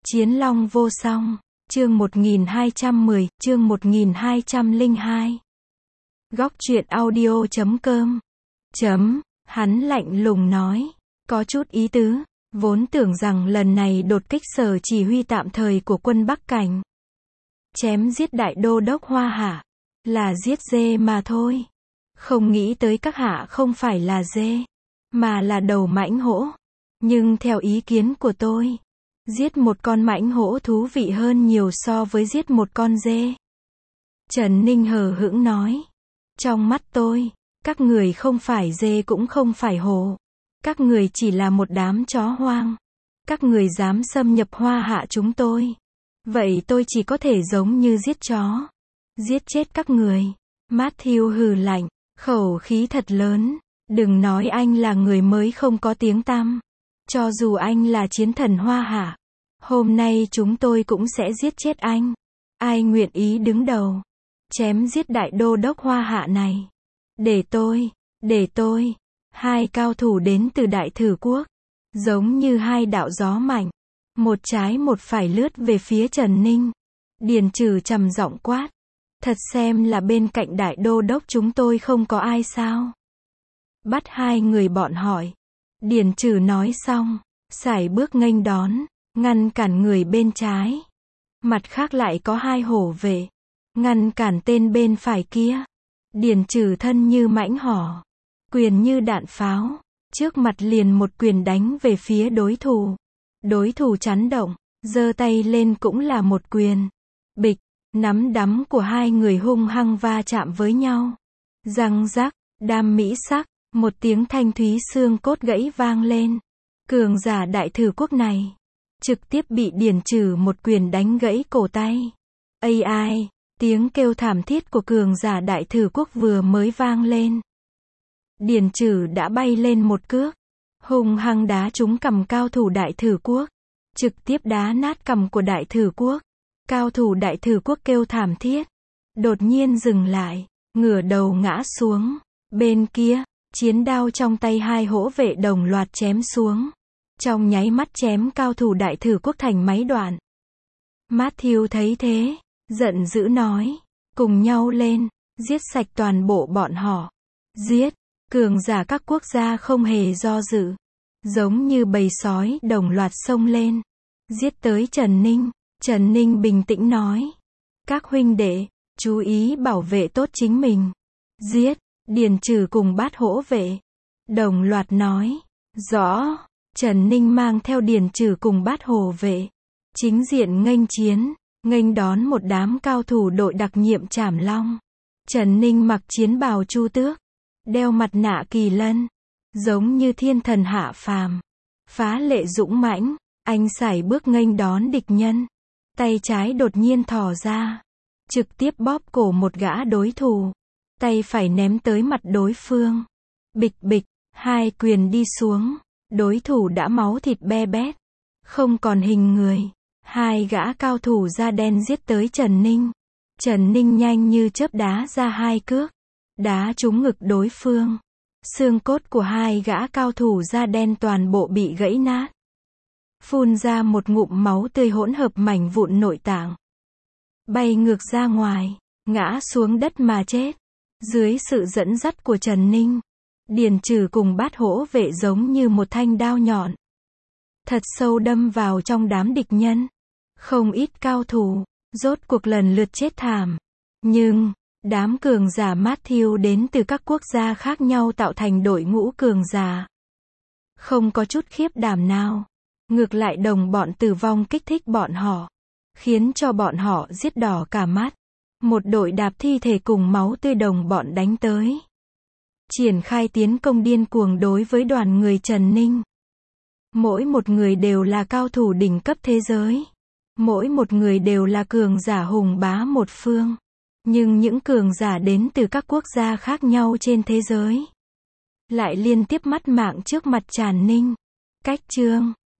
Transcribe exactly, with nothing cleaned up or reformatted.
Chiến Long vô song, chương một nghìn hai trăm mười, chương một nghìn hai trăm lẻ hai. Góc truyện audio chấm com. Chấm, hắn lạnh lùng nói, có chút ý tứ, vốn tưởng rằng lần này đột kích sở chỉ huy tạm thời của quân Bắc Cảnh. Chém giết đại đô đốc Hoa Hạ, là giết dê mà thôi. Không nghĩ tới các hạ không phải là dê, mà là đầu mãnh hổ. Nhưng theo ý kiến của tôi, giết một con mãnh hổ thú vị hơn nhiều so với giết một con dê. Trần Ninh hờ hững nói, trong mắt tôi, các người không phải dê cũng không phải hổ. Các người chỉ là một đám chó hoang. Các người dám xâm nhập Hoa Hạ chúng tôi. Vậy tôi chỉ có thể giống như giết chó. Giết chết các người. Matthew hừ lạnh, khẩu khí thật lớn. Đừng nói anh là người mới không có tiếng tăm. Cho dù anh là chiến thần Hoa Hạ, hôm nay chúng tôi cũng sẽ giết chết anh. Ai nguyện ý đứng đầu, chém giết đại đô đốc Hoa Hạ này? Để tôi, để tôi. Hai cao thủ đến từ Đại Thử Quốc, giống như hai đạo gió mạnh, một trái một phải lướt về phía Trần Ninh. Điền Trừ trầm giọng quát, thật xem là bên cạnh đại đô đốc chúng tôi không có ai sao? Bắt hai người bọn hỏi. Điền Trừ nói xong, sải bước nghênh đón, ngăn cản người bên trái. Mặt khác lại có hai hổ vệ, ngăn cản tên bên phải kia. Điền Trừ thân như mãnh hổ, quyền như đạn pháo, trước mặt liền một quyền đánh về phía đối thủ. Đối thủ chấn động, giơ tay lên cũng là một quyền. Bịch, nắm đấm của hai người hung hăng va chạm với nhau. Răng rắc, đam mỹ sắc, một tiếng thanh thúy xương cốt gãy vang lên. Cường giả Đại Thử Quốc này, trực tiếp bị Điền Trừ một quyền đánh gãy cổ tay. Ây ai, tiếng kêu thảm thiết của cường giả Đại Thử Quốc vừa mới vang lên. Điền Trừ đã bay lên một cước, hung hăng đá trúng cằm cao thủ Đại Thử Quốc, trực tiếp đá nát cằm của Đại Thử Quốc. Cao thủ Đại Thử Quốc kêu thảm thiết, đột nhiên dừng lại, ngửa đầu ngã xuống. Bên kia, chiến đao trong tay hai hổ vệ đồng loạt chém xuống, trong nháy mắt chém cao thủ Đại Thử Quốc thành mấy đoạn. Matthew thấy thế, giận dữ nói, cùng nhau lên, giết sạch toàn bộ bọn họ. Giết. Cường giả các quốc gia không hề do dự, giống như bầy sói đồng loạt xông lên, giết tới Trần Ninh. Trần Ninh bình tĩnh nói, các huynh đệ, chú ý bảo vệ tốt chính mình. Giết. Điền Trừ cùng bát hổ vệ đồng loạt nói, rõ. Trần Ninh mang theo Điền Trừ cùng bát hổ vệ, chính diện nghênh chiến, nghênh đón một đám cao thủ đội đặc nhiệm Trảm Long. Trần Ninh mặc chiến bào chu tước, đeo mặt nạ kỳ lân, giống như thiên thần hạ phàm, phá lệ dũng mãnh. Anh sải bước nghênh đón địch nhân, tay trái đột nhiên thò ra, trực tiếp bóp cổ một gã đối thủ, tay phải ném tới mặt đối phương. Bịch bịch, hai quyền đi xuống, đối thủ đã máu thịt be bét, không còn hình người. Hai gã cao thủ da đen giết tới Trần Ninh. Trần Ninh nhanh như chớp đá ra hai cước, đá trúng ngực đối phương. Xương cốt của hai gã cao thủ da đen toàn bộ bị gãy nát, phun ra một ngụm máu tươi hỗn hợp mảnh vụn nội tạng, bay ngược ra ngoài, ngã xuống đất mà chết. Dưới sự dẫn dắt của Trần Ninh, Điền Trừ cùng bát hổ vệ giống như một thanh đao nhọn, thật sâu đâm vào trong đám địch nhân. Không ít cao thủ, rốt cuộc lần lượt chết thảm. Nhưng, đám cường giả Matthew đến từ các quốc gia khác nhau tạo thành đội ngũ cường giả, không có chút khiếp đảm nào. Ngược lại đồng bọn tử vong kích thích bọn họ, khiến cho bọn họ giết đỏ cả mắt. Một đội đạp thi thể cùng máu tươi đồng bọn đánh tới, triển khai tiến công điên cuồng đối với đoàn người Trần Ninh. Mỗi một người đều là cao thủ đỉnh cấp thế giới, mỗi một người đều là cường giả hùng bá một phương. Nhưng những cường giả đến từ các quốc gia khác nhau trên thế giới lại liên tiếp mất mạng trước mặt Trần Ninh. Cách chương